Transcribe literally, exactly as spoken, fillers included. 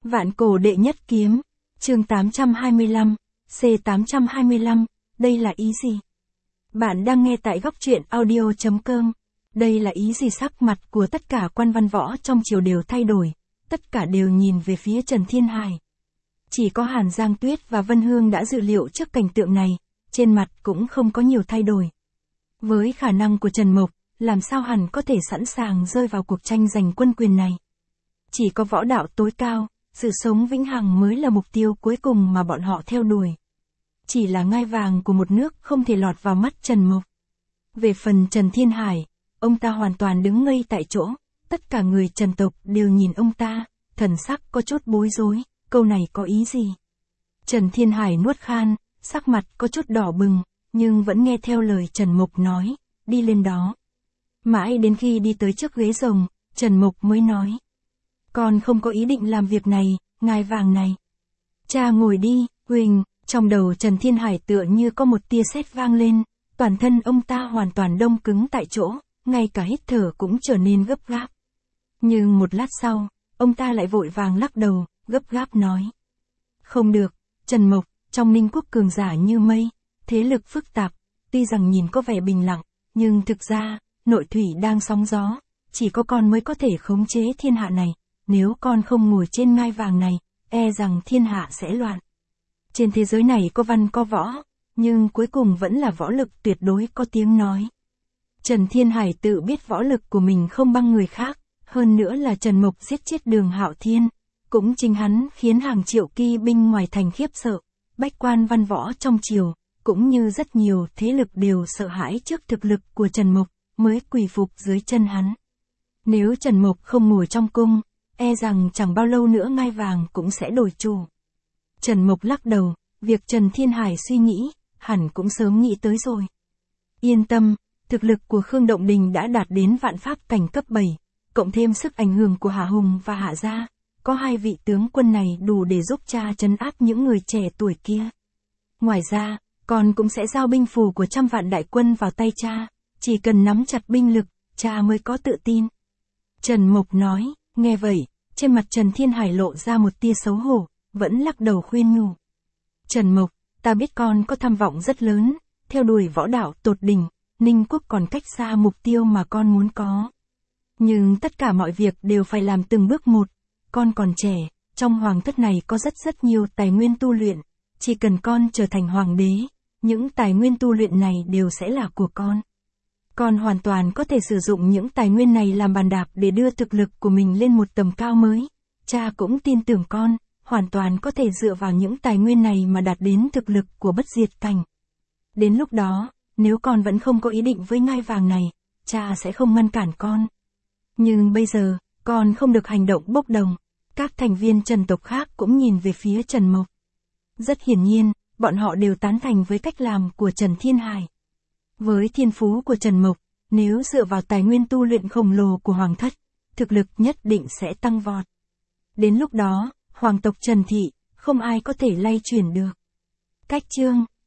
Vạn cổ đệ nhất kiếm, chương tám trăm hai mươi lăm, C tám trăm hai mươi lăm, đây là ý gì? Bạn đang nghe tại góc truyện audio chấm com. Đây là ý gì? Sắc mặt của tất cả quan văn võ trong triều đều thay đổi, tất cả đều nhìn về phía Trần Thiên Hải. Chỉ có Hàn Giang Tuyết và Vân Hương đã dự liệu trước cảnh tượng này, trên mặt cũng không có nhiều thay đổi. Với khả năng của Trần Mộc, làm sao hẳn có thể sẵn sàng rơi vào cuộc tranh giành quân quyền này. Chỉ có võ đạo tối cao, sự sống vĩnh hằng mới là mục tiêu cuối cùng mà bọn họ theo đuổi. Chỉ là ngai vàng của một nước không thể lọt vào mắt Trần Mộc. Về phần Trần Thiên Hải, ông ta hoàn toàn đứng ngây tại chỗ, tất cả người Trần tộc đều nhìn ông ta, thần sắc có chút bối rối, câu này có ý gì? Trần Thiên Hải nuốt khan, sắc mặt có chút đỏ bừng, nhưng vẫn nghe theo lời Trần Mộc nói, đi lên đó. Mãi đến khi đi tới trước ghế rồng, Trần Mộc mới nói. Con không có ý định làm việc này, ngai vàng này. Cha ngồi đi, Huỳnh, trong đầu Trần Thiên Hải tựa như có một tia sét vang lên, toàn thân ông ta hoàn toàn đông cứng tại chỗ, ngay cả hít thở cũng trở nên gấp gáp. Nhưng một lát sau, ông ta lại vội vàng lắc đầu, gấp gáp nói. Không được, Trần Mộc, trong Ninh Quốc cường giả như mây, thế lực phức tạp, tuy rằng nhìn có vẻ bình lặng, nhưng thực ra, nội thủy đang sóng gió, chỉ có con mới có thể khống chế thiên hạ này, nếu con không ngồi trên ngai vàng này, e rằng thiên hạ sẽ loạn. Trên thế giới này có văn có võ, nhưng cuối cùng vẫn là võ lực tuyệt đối có tiếng nói. Trần Thiên Hải tự biết võ lực của mình không bằng người khác, hơn nữa là Trần Mộc giết chết Đường Hạo Thiên, cũng chính hắn khiến hàng triệu kỳ binh ngoài thành khiếp sợ, bách quan văn võ trong triều, cũng như rất nhiều thế lực đều sợ hãi trước thực lực của Trần Mộc, mới quỳ phục dưới chân hắn. Nếu Trần Mộc không ngồi trong cung, e rằng chẳng bao lâu nữa ngai vàng cũng sẽ đổi chủ. Trần Mộc lắc đầu, việc Trần Thiên Hải suy nghĩ, hẳn cũng sớm nghĩ tới rồi. Yên tâm, thực lực của Khương Động Đình đã đạt đến vạn pháp cảnh cấp bảy, cộng thêm sức ảnh hưởng của Hạ Hùng và Hạ Gia, có hai vị tướng quân này đủ để giúp cha trấn áp những người trẻ tuổi kia. Ngoài ra, con cũng sẽ giao binh phù của trăm vạn đại quân vào tay cha, chỉ cần nắm chặt binh lực, cha mới có tự tin. Trần Mộc nói, nghe vậy, trên mặt Trần Thiên Hải lộ ra một tia xấu hổ, vẫn lắc đầu khuyên nhủ. Trần Mộc, ta biết con có tham vọng rất lớn, theo đuổi võ đạo tột đỉnh, Ninh Quốc còn cách xa mục tiêu mà con muốn có. Nhưng tất cả mọi việc đều phải làm từng bước một, con còn trẻ, trong hoàng thất này có rất rất nhiều tài nguyên tu luyện, chỉ cần con trở thành hoàng đế, những tài nguyên tu luyện này đều sẽ là của con. Con hoàn toàn có thể sử dụng những tài nguyên này làm bàn đạp để đưa thực lực của mình lên một tầm cao mới. Cha cũng tin tưởng con, hoàn toàn có thể dựa vào những tài nguyên này mà đạt đến thực lực của bất diệt cảnh. Đến lúc đó, nếu con vẫn không có ý định với ngai vàng này, cha sẽ không ngăn cản con. Nhưng bây giờ, con không được hành động bốc đồng. Các thành viên Trần tộc khác cũng nhìn về phía Trần Mộc. Rất hiển nhiên, bọn họ đều tán thành với cách làm của Trần Thiên Hải. Với thiên phú của Trần Mộc, nếu dựa vào tài nguyên tu luyện khổng lồ của hoàng thất, thực lực nhất định sẽ tăng vọt. Đến lúc đó, hoàng tộc Trần Thị, không ai có thể lay chuyển được. Cách chương